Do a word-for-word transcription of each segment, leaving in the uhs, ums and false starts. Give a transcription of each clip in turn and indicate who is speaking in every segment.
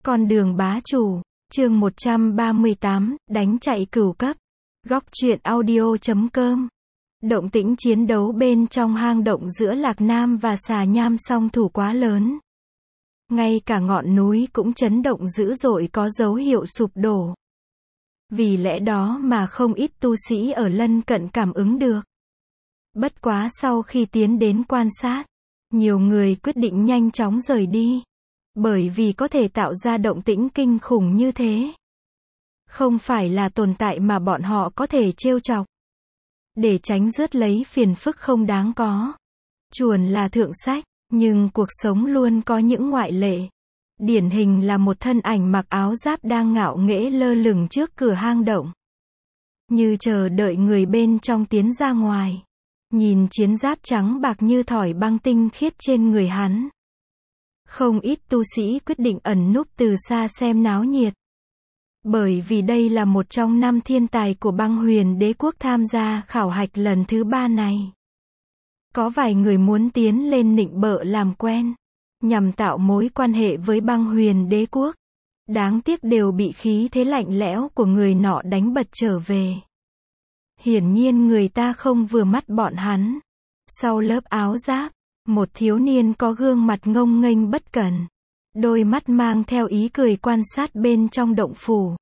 Speaker 1: Con đường bá chủ, chương một trăm ba mươi tám, đánh chạy cửu cấp. Góc truyện audio chấm com. Động tĩnh chiến đấu bên trong hang động giữa Lạc Nam và Xà Nham song thủ quá lớn. Ngay cả ngọn núi cũng chấn động dữ dội, có dấu hiệu sụp đổ. Vì lẽ đó mà không ít tu sĩ ở lân cận cảm ứng được. Bất quá sau khi tiến đến quan sát, nhiều người quyết định nhanh chóng rời đi. Bởi vì có thể tạo ra động tĩnh kinh khủng như thế, không phải là tồn tại mà bọn họ có thể trêu chọc. Để tránh rước lấy phiền phức không đáng có. Chuồn là thượng sách, nhưng cuộc sống luôn có những ngoại lệ. Điển hình là một thân ảnh mặc áo giáp đang ngạo nghễ lơ lửng trước cửa hang động, như chờ đợi người bên trong tiến ra ngoài. Nhìn chiến giáp trắng bạc như thỏi băng tinh khiết trên người hắn, không ít tu sĩ quyết định ẩn núp từ xa xem náo nhiệt. Bởi vì đây là một trong năm thiên tài của Băng Huyền Đế quốc tham gia khảo hạch lần thứ ba này. Có vài người muốn tiến lên nịnh bợ làm quen, nhằm tạo mối quan hệ với Băng Huyền Đế quốc. Đáng tiếc đều bị khí thế lạnh lẽo của người nọ đánh bật trở về. Hiển nhiên người ta không vừa mắt bọn hắn. Sau lớp áo giáp, một thiếu niên có gương mặt ngông nghênh bất cẩn, đôi mắt mang theo ý cười quan sát bên trong động phủ.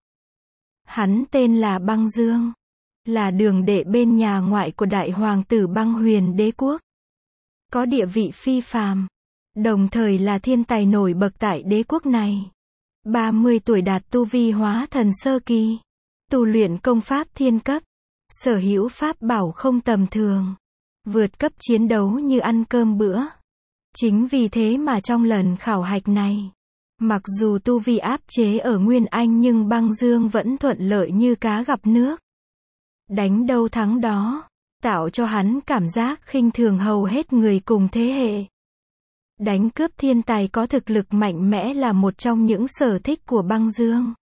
Speaker 1: Hắn tên là Băng Dương, là đường đệ bên nhà ngoại của đại hoàng tử Băng Huyền Đế quốc. Có địa vị phi phàm, đồng thời là thiên tài nổi bật tại đế quốc này. ba mươi tuổi đạt tu vi hóa thần sơ kỳ, tu luyện công pháp thiên cấp, sở hữu pháp bảo không tầm thường. Vượt cấp chiến đấu như ăn cơm bữa. Chính vì thế mà trong lần khảo hạch này, mặc dù tu vi áp chế ở Nguyên Anh nhưng Băng Dương vẫn thuận lợi như cá gặp nước. Đánh đâu thắng đó, tạo cho hắn cảm giác khinh thường hầu hết người cùng thế hệ. Đánh cướp thiên tài có thực lực mạnh mẽ là một trong những sở thích của Băng Dương.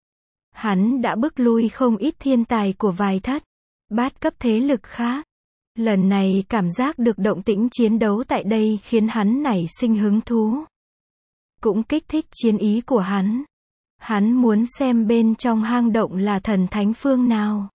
Speaker 1: Hắn đã bức lui không ít thiên tài của vài thất, bát cấp thế lực khác. Lần này cảm giác được động tĩnh chiến đấu tại đây khiến hắn nảy sinh hứng thú. Cũng kích thích chiến ý của hắn. Hắn muốn xem bên trong hang động là thần thánh phương nào.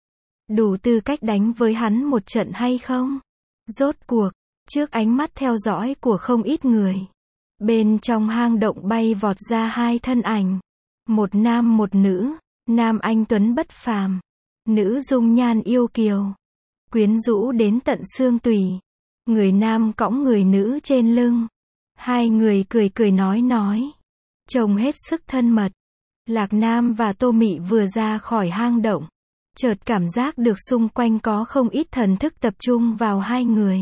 Speaker 1: Đủ tư cách đánh với hắn một trận hay không? Rốt cuộc, trước ánh mắt theo dõi của không ít người, bên trong hang động bay vọt ra hai thân ảnh. Một nam một nữ, nam anh tuấn bất phàm, nữ dung nhan yêu kiều, quyến rũ đến tận xương tủy. Người nam cõng người nữ trên lưng. Hai người cười cười nói nói, trông hết sức thân mật. Lạc Nam và Tô Mị vừa ra khỏi hang động, chợt cảm giác được xung quanh có không ít thần thức tập trung vào hai người.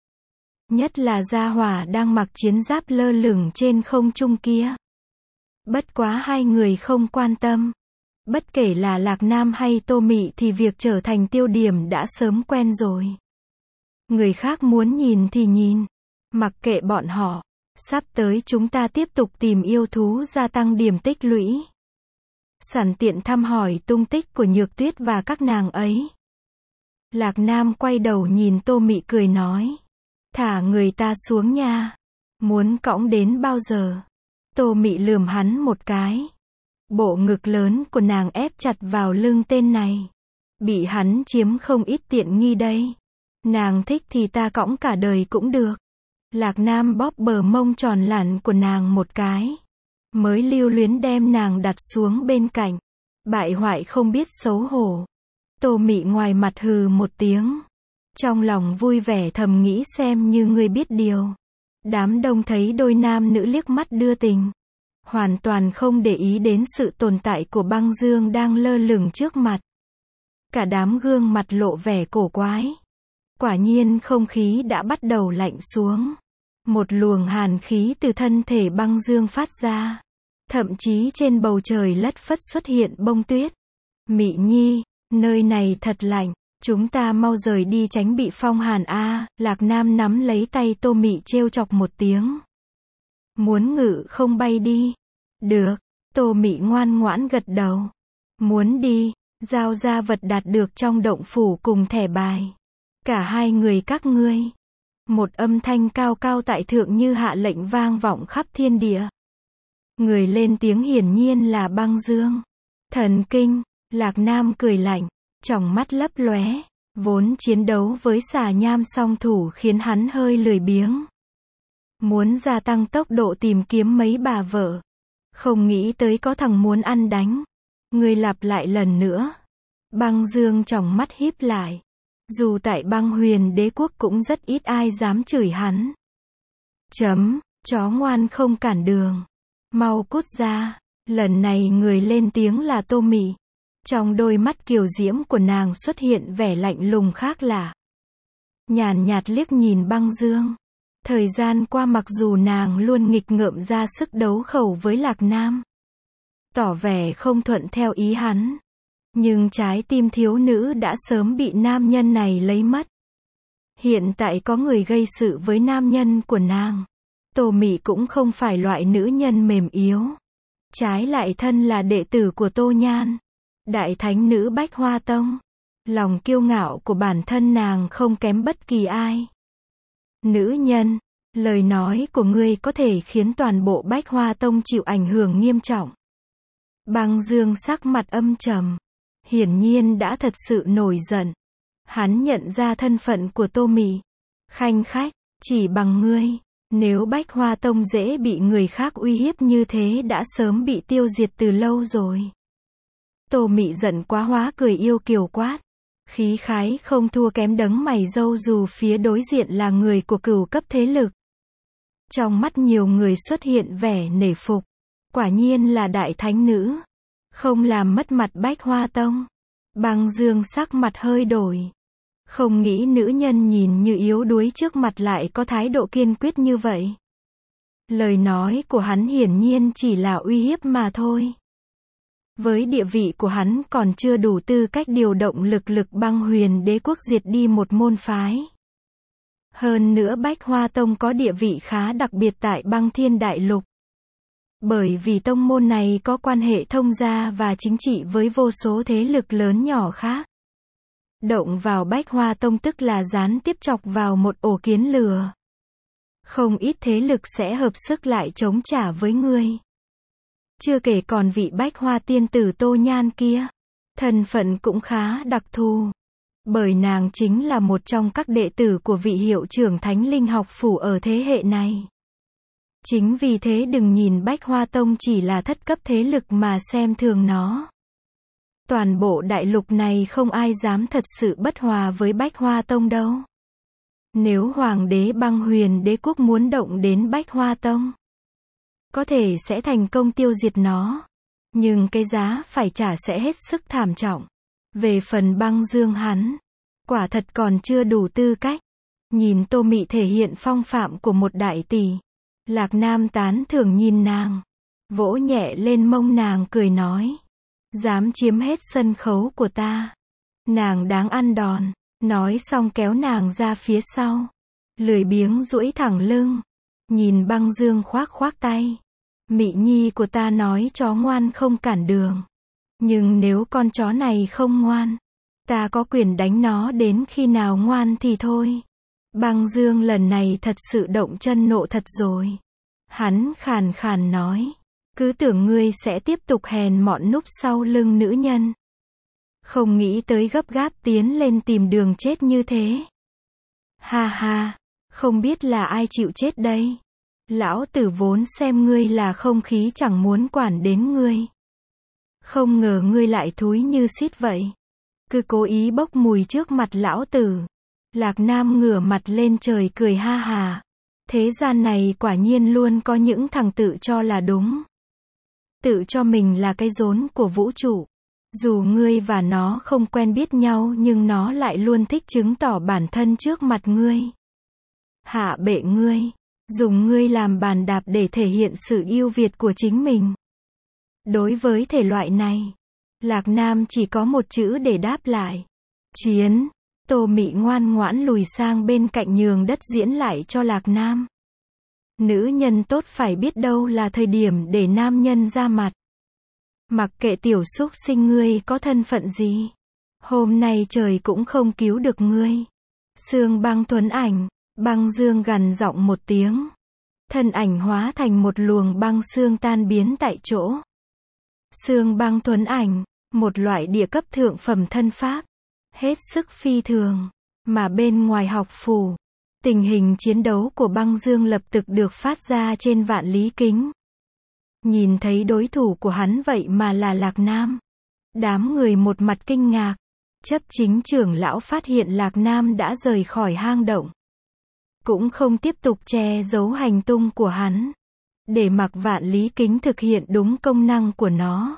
Speaker 1: Nhất là gia hỏa đang mặc chiến giáp lơ lửng trên không trung kia. Bất quá hai người không quan tâm. Bất kể là Lạc Nam hay Tô Mị thì việc trở thành tiêu điểm đã sớm quen rồi. Người khác muốn nhìn thì nhìn, mặc kệ bọn họ. Sắp tới chúng ta tiếp tục tìm yêu thú gia tăng điểm tích lũy. Sẵn tiện thăm hỏi tung tích của Nhược Tuyết và các nàng ấy. Lạc Nam quay đầu nhìn Tô Mị cười nói, thả người ta xuống nha. Muốn cõng đến bao giờ? Tô Mị lườm hắn một cái. Bộ ngực lớn của nàng ép chặt vào lưng tên này. Bị hắn chiếm không ít tiện nghi đây. Nàng thích thì ta cõng cả đời cũng được. Lạc Nam bóp bờ mông tròn lẳn của nàng một cái. Mới lưu luyến đem nàng đặt xuống bên cạnh. Bại hoại không biết xấu hổ. Tô Mị ngoài mặt hừ một tiếng. Trong lòng vui vẻ thầm nghĩ xem như ngươi biết điều. Đám đông thấy đôi nam nữ liếc mắt đưa tình. Hoàn toàn không để ý đến sự tồn tại của Băng Dương đang lơ lửng trước mặt. Cả đám gương mặt lộ vẻ cổ quái. Quả nhiên không khí đã bắt đầu lạnh xuống. Một luồng hàn khí từ thân thể Băng Dương phát ra. Thậm chí trên bầu trời lất phất xuất hiện bông tuyết. Mị nhi, nơi này thật lạnh. Chúng ta mau rời đi tránh bị phong hàn a. Lạc Nam nắm lấy tay Tô Mị trêu chọc một tiếng. Muốn ngự không bay đi. Được. Tô Mị ngoan ngoãn gật đầu. Muốn đi, giao ra vật đạt được trong động phủ cùng thẻ bài. Cả hai người các ngươi. Một âm thanh cao cao tại thượng như hạ lệnh vang vọng khắp thiên địa. Người lên tiếng hiển nhiên là Băng Dương. Thần kinh, Lạc Nam cười lạnh, tròng mắt lấp lóe, vốn chiến đấu với xà nham song thủ khiến hắn hơi lười biếng. Muốn gia tăng tốc độ tìm kiếm mấy bà vợ. Không nghĩ tới có thằng muốn ăn đánh. Người lặp lại lần nữa. Băng Dương tròng mắt híp lại. Dù tại Băng Huyền Đế quốc cũng rất ít ai dám chửi hắn. Chấm, chó ngoan không cản đường. Mau cút ra. Lần này người lên tiếng là Tô Mị. Trong đôi mắt kiều diễm của nàng xuất hiện vẻ lạnh lùng khác lạ. Nhàn nhạt liếc nhìn Băng Dương. Thời gian qua mặc dù nàng luôn nghịch ngợm ra sức đấu khẩu với Lạc Nam, tỏ vẻ không thuận theo ý hắn, nhưng trái tim thiếu nữ đã sớm bị nam nhân này lấy mất. Hiện tại có người gây sự với nam nhân của nàng. Tô Mị cũng không phải loại nữ nhân mềm yếu. Trái lại thân là đệ tử của Tô Nhan, đại thánh nữ Bách Hoa Tông. Lòng kiêu ngạo của bản thân nàng không kém bất kỳ ai. Nữ nhân, lời nói của ngươi có thể khiến toàn bộ Bách Hoa Tông chịu ảnh hưởng nghiêm trọng. Băng Dương sắc mặt âm trầm, hiển nhiên đã thật sự nổi giận. Hắn nhận ra thân phận của Tô Mị. Khanh khách, chỉ bằng ngươi, nếu Bách Hoa Tông dễ bị người khác uy hiếp như thế đã sớm bị tiêu diệt từ lâu rồi. Tô Mị giận quá hóa cười yêu kiều quát. Khí khái không thua kém đấng mày râu dù phía đối diện là người của cửu cấp thế lực. Trong mắt nhiều người xuất hiện vẻ nể phục. Quả nhiên là đại thánh nữ. Không làm mất mặt Bách Hoa Tông. Băng Dương sắc mặt hơi đổi. Không nghĩ nữ nhân nhìn như yếu đuối trước mặt lại có thái độ kiên quyết như vậy. Lời nói của hắn hiển nhiên chỉ là uy hiếp mà thôi. Với địa vị của hắn còn chưa đủ tư cách điều động lực lực Băng Huyền Đế quốc diệt đi một môn phái. Hơn nữa Bách Hoa Tông có địa vị khá đặc biệt tại Băng Thiên Đại Lục. Bởi vì tông môn này có quan hệ thông gia và chính trị với vô số thế lực lớn nhỏ khác. Động vào Bách Hoa Tông tức là gián tiếp chọc vào một ổ kiến lừa. Không ít thế lực sẽ hợp sức lại chống trả với ngươi. Chưa kể còn vị Bách Hoa tiên tử Tô Nhan kia. Thân phận cũng khá đặc thù. Bởi nàng chính là một trong các đệ tử của vị hiệu trưởng Thánh Linh học phủ ở thế hệ này. Chính vì thế đừng nhìn Bách Hoa Tông chỉ là thất cấp thế lực mà xem thường nó. Toàn bộ đại lục này không ai dám thật sự bất hòa với Bách Hoa Tông đâu. Nếu Hoàng đế Băng Huyền Đế quốc muốn động đến Bách Hoa Tông, có thể sẽ thành công tiêu diệt nó. Nhưng cái giá phải trả sẽ hết sức thảm trọng. Về phần Băng Dương hắn, quả thật còn chưa đủ tư cách. Nhìn Tô Mị thể hiện phong phạm của một đại tỷ. Lạc Nam tán thưởng nhìn nàng. Vỗ nhẹ lên mông nàng cười nói. Dám chiếm hết sân khấu của ta. Nàng đáng ăn đòn. Nói xong kéo nàng ra phía sau. Lười biếng duỗi thẳng lưng. Nhìn Băng Dương khoác khoác tay. Mị nhi của ta nói chó ngoan không cản đường. Nhưng nếu con chó này không ngoan, ta có quyền đánh nó đến khi nào ngoan thì thôi. Băng Dương lần này thật sự động chân nộ thật rồi. Hắn khàn khàn nói. Cứ tưởng ngươi sẽ tiếp tục hèn mọn núp sau lưng nữ nhân. Không nghĩ tới gấp gáp tiến lên tìm đường chết như thế. Ha ha, không biết là ai chịu chết đây. Lão tử vốn xem ngươi là không khí chẳng muốn quản đến ngươi. Không ngờ ngươi lại thúi như xít vậy. Cứ cố ý bốc mùi trước mặt lão tử. Lạc Nam ngửa mặt lên trời cười ha hà. Thế gian này quả nhiên luôn có những thằng tự cho là đúng. Tự cho mình là cái rốn của vũ trụ. Dù ngươi và nó không quen biết nhau nhưng nó lại luôn thích chứng tỏ bản thân trước mặt ngươi. Hạ bệ ngươi. Dùng ngươi làm bàn đạp để thể hiện sự ưu việt của chính mình. Đối với thể loại này, Lạc Nam chỉ có một chữ để đáp lại. Chiến. Tô Mị ngoan ngoãn lùi sang bên cạnh nhường đất diễn lại cho Lạc Nam. Nữ nhân tốt phải biết đâu là thời điểm để nam nhân ra mặt. Mặc kệ tiểu xúc sinh ngươi có thân phận gì. Hôm nay trời cũng không cứu được ngươi. Sương Băng Tuấn Ảnh. Băng Dương gằn giọng một tiếng. thân ảnh hóa thành một luồng băng xương tan biến tại chỗ. Xương băng thuẫn ảnh, một loại địa cấp thượng phẩm thân pháp, hết sức phi thường, mà bên ngoài học phủ, tình hình chiến đấu của băng dương lập tức được phát ra trên vạn lý kính. Nhìn thấy đối thủ của hắn vậy mà là Lạc Nam. Đám người một mặt kinh ngạc. Chấp chính trưởng lão phát hiện Lạc Nam đã rời khỏi hang động. Cũng không tiếp tục che giấu hành tung của hắn. Để mặc vạn lý kính thực hiện đúng công năng của nó.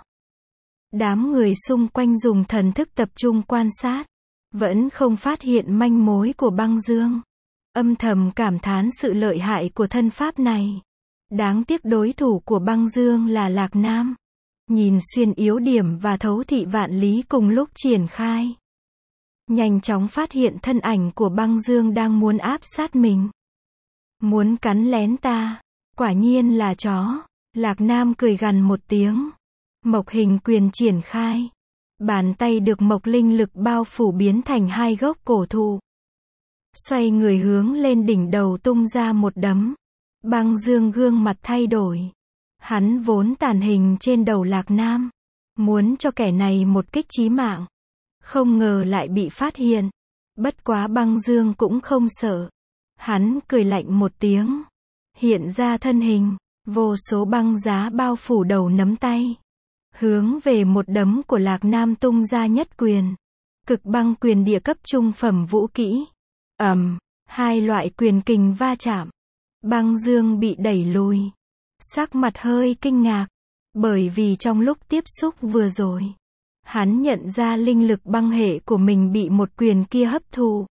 Speaker 1: Đám người xung quanh dùng thần thức tập trung quan sát. Vẫn không phát hiện manh mối của băng dương. Âm thầm cảm thán sự lợi hại của thân pháp này. Đáng tiếc đối thủ của băng dương là Lạc Nam. Nhìn xuyên yếu điểm và thấu thị vạn lý cùng lúc triển khai. Nhanh chóng phát hiện thân ảnh của băng dương đang muốn áp sát mình. Muốn cắn lén ta. Quả nhiên là chó. Lạc Nam cười gằn một tiếng. Mộc hình quyền triển khai. Bàn tay được mộc linh lực bao phủ biến thành hai gốc cổ thụ. Xoay người hướng lên đỉnh đầu tung ra một đấm. Băng dương gương mặt thay đổi. Hắn vốn tàn hình trên đầu Lạc Nam. Muốn cho kẻ này một kích chí mạng. Không ngờ lại bị phát hiện. Bất quá băng dương cũng không sợ. Hắn cười lạnh một tiếng. Hiện ra thân hình. Vô số băng giá bao phủ đầu nắm tay. Hướng về một đấm của Lạc Nam tung ra nhất quyền. Cực băng quyền địa cấp trung phẩm vũ kỹ. ầm, um, hai loại quyền kình va chạm. Băng dương bị đẩy lùi. Sắc mặt hơi kinh ngạc. Bởi vì trong lúc tiếp xúc vừa rồi. Hắn nhận ra linh lực băng hệ của mình bị một quyền kia hấp thụ.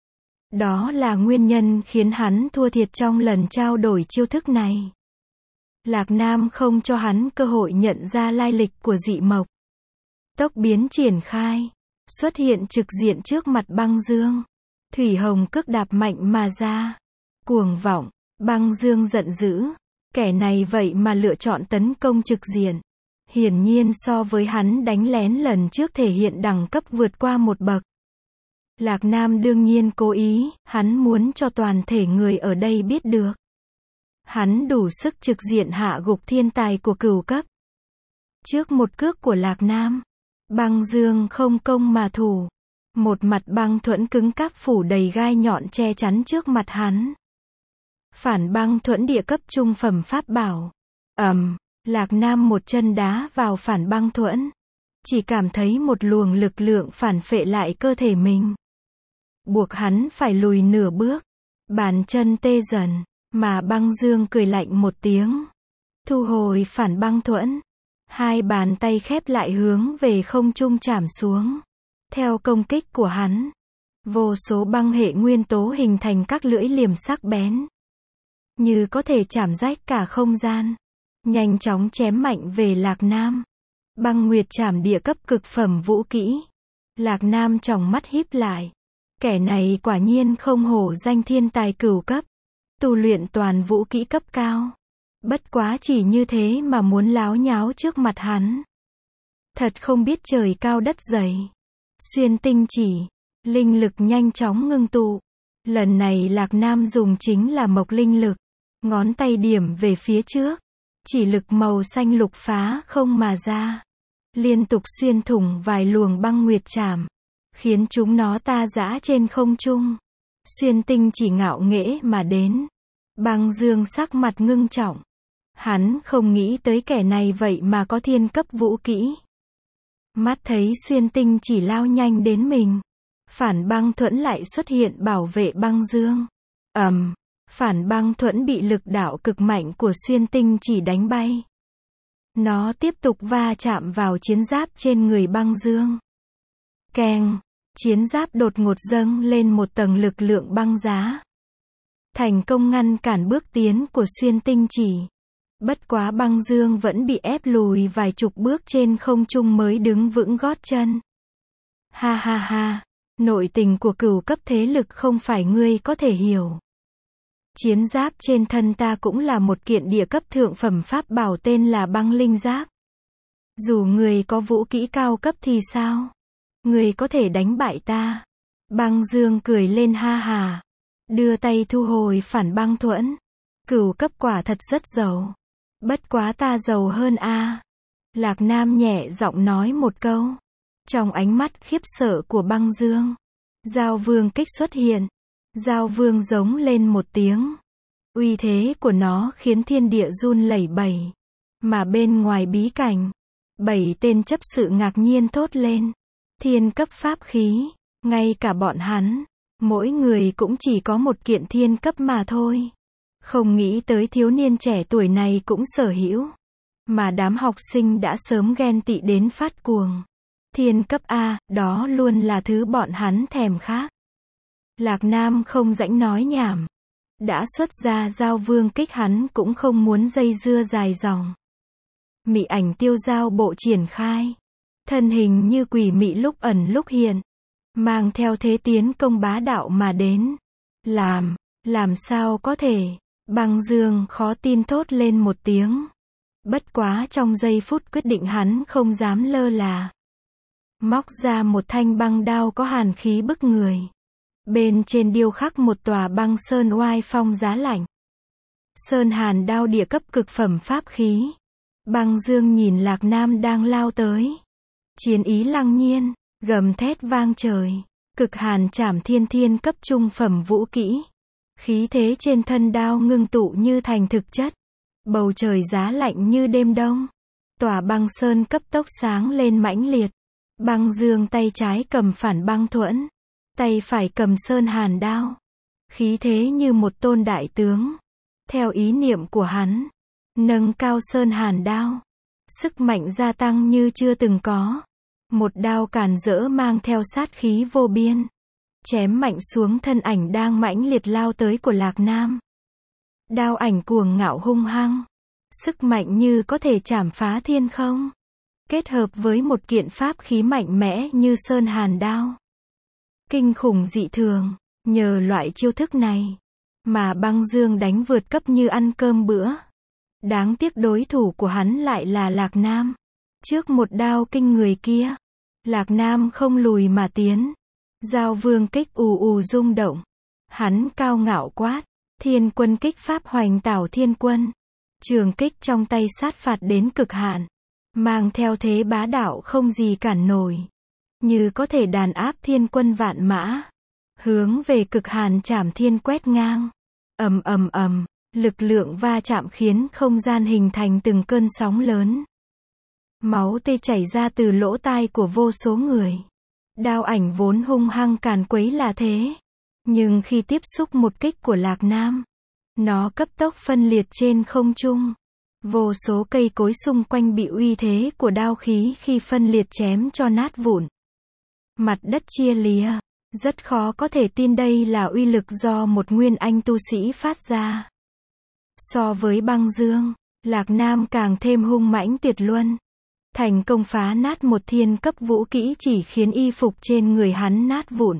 Speaker 1: Đó là nguyên nhân khiến hắn thua thiệt trong lần trao đổi chiêu thức này. Lạc Nam không cho hắn cơ hội nhận ra lai lịch của dị mộc. Tốc biến triển khai. Xuất hiện trực diện trước mặt băng dương. Thủy hồng cước đạp mạnh mà ra. Cuồng vọng. Băng dương giận dữ. Kẻ này vậy mà lựa chọn tấn công trực diện. Hiển nhiên so với hắn đánh lén lần trước thể hiện đẳng cấp vượt qua một bậc. Lạc Nam đương nhiên cố ý, hắn muốn cho toàn thể người ở đây biết được. Hắn đủ sức trực diện hạ gục thiên tài của cửu cấp. Trước một cước của Lạc Nam, băng dương không công mà thủ. Một mặt băng thuẫn cứng cáp phủ đầy gai nhọn che chắn trước mặt hắn. Phản băng thuẫn địa cấp trung phẩm pháp bảo. ầm, um, Lạc Nam một chân đá vào phản băng thuẫn. Chỉ cảm thấy một luồng lực lượng phản phệ lại cơ thể mình. Buộc hắn phải lùi nửa bước. Bàn chân tê dần. Mà băng dương cười lạnh một tiếng. Thu hồi phản băng thuẫn. Hai bàn tay khép lại hướng về không trung chạm xuống. Theo công kích của hắn. Vô số băng hệ nguyên tố hình thành các lưỡi liềm sắc bén. Như có thể chảm rách cả không gian. Nhanh chóng chém mạnh về Lạc Nam. Băng nguyệt chảm địa cấp cực phẩm vũ kỹ. Lạc Nam tròng mắt híp lại. Kẻ này quả nhiên không hổ danh thiên tài cửu cấp. Tu luyện toàn vũ kỹ cấp cao. Bất quá chỉ như thế mà muốn láo nháo trước mặt hắn. Thật không biết trời cao đất dày. Xuyên tinh chỉ. Linh lực nhanh chóng ngưng tụ. Lần này Lạc Nam dùng chính là mộc linh lực. Ngón tay điểm về phía trước. Chỉ lực màu xanh lục phá không mà ra. Liên tục xuyên thủng vài luồng băng nguyệt chảm. Khiến chúng nó ta dã trên không trung. Xuyên tinh chỉ ngạo nghễ mà đến. Băng dương sắc mặt ngưng trọng. Hắn không nghĩ tới kẻ này vậy mà có thiên cấp vũ kỹ. Mắt thấy xuyên tinh chỉ lao nhanh đến mình. Phản băng thuẫn lại xuất hiện bảo vệ băng dương. ầm, um, phản băng thuẫn bị lực đạo cực mạnh của xuyên tinh chỉ đánh bay. Nó tiếp tục va chạm vào chiến giáp trên người băng dương. Keng, chiến giáp đột ngột dâng lên một tầng lực lượng băng giá. Thành công ngăn cản bước tiến của xuyên tinh chỉ. Bất quá băng dương vẫn bị ép lùi vài chục bước trên không trung mới đứng vững gót chân. Ha ha ha, nội tình của cửu cấp thế lực không phải ngươi có thể hiểu. Chiến giáp trên thân ta cũng là một kiện địa cấp thượng phẩm pháp bảo tên là băng linh giáp. Dù người có vũ kỹ cao cấp thì sao? Người có thể đánh bại ta. Băng dương cười lên ha hà. Đưa tay thu hồi phản băng thuẫn. Cửu cấp quả thật rất giàu. Bất quá ta giàu hơn a. Lạc Nam nhẹ giọng nói một câu. Trong ánh mắt khiếp sợ của Băng Dương, Giao Vương kích xuất hiện. Giao Vương giống lên một tiếng. Uy thế của nó khiến thiên địa run lẩy bẩy. Mà bên ngoài bí cảnh, bảy tên chấp sự ngạc nhiên thốt lên. Thiên cấp pháp khí, ngay cả bọn hắn, mỗi người cũng chỉ có một kiện thiên cấp mà thôi. Không nghĩ tới thiếu niên trẻ tuổi này cũng sở hữu. Mà đám học sinh đã sớm ghen tị đến phát cuồng. Thiên cấp A, đó luôn là thứ bọn hắn thèm khát. Lạc Nam không rãnh nói nhảm. Đã xuất ra Giao Vương kích hắn cũng không muốn dây dưa dài dòng. Mị ảnh tiêu giao bộ triển khai. Thân hình như quỷ mị lúc ẩn lúc hiện. Mang theo thế tiến công bá đạo mà đến. Làm, làm sao có thể. Băng Dương khó tin thốt lên một tiếng. Bất quá trong giây phút quyết định hắn không dám lơ là. Móc ra một thanh băng đao có hàn khí bức người. Bên trên điêu khắc một tòa băng sơn oai phong giá lạnh. Sơn hàn đao địa cấp cực phẩm pháp khí. Băng Dương nhìn Lạc Nam đang lao tới. Chiến ý lăng nhiên, gầm thét vang trời. Cực hàn trảm thiên thiên cấp trung phẩm vũ kỹ. Khí thế trên thân đao ngưng tụ như thành thực chất. Bầu trời giá lạnh như đêm đông. Tòa băng sơn cấp tốc sáng lên mãnh liệt. Băng Dương tay trái cầm phản băng thuẫn. Tay phải cầm sơn hàn đao. Khí thế như một tôn đại tướng. Theo ý niệm của hắn. Nâng cao sơn hàn đao. Sức mạnh gia tăng như chưa từng có. Một đao càn rỡ mang theo sát khí vô biên. Chém mạnh xuống thân ảnh đang mãnh liệt lao tới của Lạc Nam. Đao ảnh cuồng ngạo hung hăng. Sức mạnh như có thể chảm phá thiên không. Kết hợp với một kiện pháp khí mạnh mẽ như sơn hàn đao. Kinh khủng dị thường. Nhờ loại chiêu thức này mà Băng Dương đánh vượt cấp như ăn cơm bữa. Đáng tiếc đối thủ của hắn lại là Lạc Nam. Trước một đao kinh người kia, Lạc Nam không lùi mà tiến. Giao Vương kích ù ù rung động. Hắn cao ngạo quát. Thiên quân kích pháp hoành tảo thiên quân. Trường kích trong tay sát phạt đến cực hạn. Mang theo thế bá đạo không gì cản nổi. Như có thể đàn áp thiên quân vạn mã. Hướng về cực hàn trảm thiên quét ngang. Ầm ầm ầm, lực lượng va chạm khiến không gian hình thành từng cơn sóng lớn. Máu tê chảy ra từ lỗ tai của vô số người. Đao ảnh vốn hung hăng càn quấy là thế. Nhưng khi tiếp xúc một kích của Lạc Nam, nó cấp tốc phân liệt trên không trung. Vô số cây cối xung quanh bị uy thế của đao khí khi phân liệt chém cho nát vụn. Mặt đất chia lìa. Rất khó có thể tin đây là uy lực do một nguyên anh tu sĩ phát ra. So với Băng Dương, Lạc Nam càng thêm hung mãnh tuyệt luân. Thành công phá nát một thiên cấp vũ kỹ chỉ khiến y phục trên người hắn nát vụn.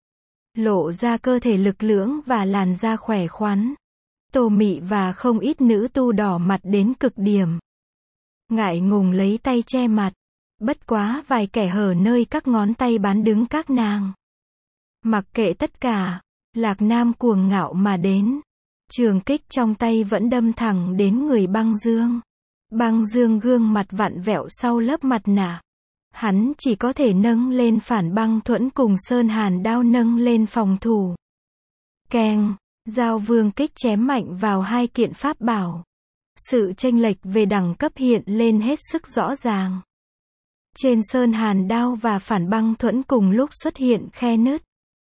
Speaker 1: Lộ ra cơ thể lực lưỡng và làn da khỏe khoắn. Tô Mị và không ít nữ tu đỏ mặt đến cực điểm. Ngại ngùng lấy tay che mặt. Bất quá vài kẻ hở nơi các ngón tay bán đứng các nàng. Mặc kệ tất cả, Lạc Nam cuồng ngạo mà đến. Trường kích trong tay vẫn đâm thẳng đến người Băng Dương. Băng Dương gương mặt vặn vẹo sau lớp mặt nạ. Hắn chỉ có thể nâng lên phản băng thuẫn cùng sơn hàn đao nâng lên phòng thủ. Keng, Giao Vương kích chém mạnh vào hai kiện pháp bảo. Sự chênh lệch về đẳng cấp hiện lên hết sức rõ ràng. Trên sơn hàn đao và phản băng thuẫn cùng lúc xuất hiện khe nứt.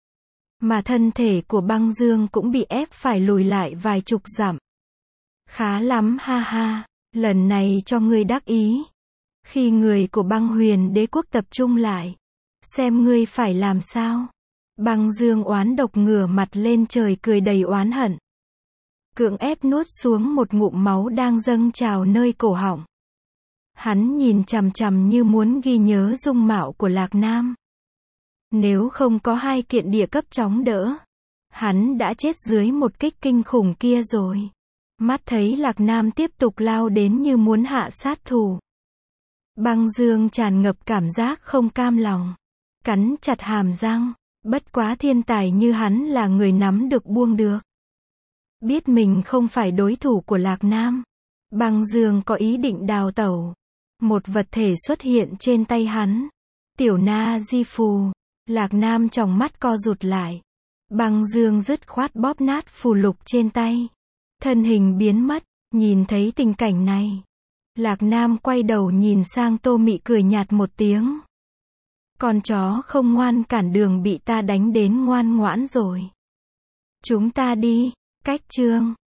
Speaker 1: Mà thân thể của Băng Dương cũng bị ép phải lùi lại vài chục dặm. Khá lắm ha ha, lần này cho ngươi đắc ý. Khi người của Băng Huyền Đế quốc tập trung lại, xem ngươi phải làm sao. Băng Dương oán độc ngửa mặt lên trời cười đầy oán hận. Cưỡng ép nuốt xuống một ngụm máu đang dâng trào nơi cổ họng. Hắn nhìn chằm chằm như muốn ghi nhớ dung mạo của Lạc Nam. Nếu không có hai kiện địa cấp chống đỡ, hắn đã chết dưới một kích kinh khủng kia rồi. Mắt thấy Lạc Nam tiếp tục lao đến như muốn hạ sát thủ. Băng Dương tràn ngập cảm giác không cam lòng. Cắn chặt hàm răng. Bất quá thiên tài như hắn là người nắm được buông được. Biết mình không phải đối thủ của Lạc Nam, Băng Dương có ý định đào tẩu. Một vật thể xuất hiện trên tay hắn. Tiểu Na Di phù. Lạc Nam tròng mắt co rụt lại. Băng Dương dứt khoát bóp nát phù lục trên tay. Thân hình biến mất. Nhìn thấy tình cảnh này, Lạc Nam quay đầu nhìn sang Tô Mị cười nhạt một tiếng. Con chó không ngoan cản đường bị ta đánh đến ngoan ngoãn rồi. Chúng ta đi. Cách chương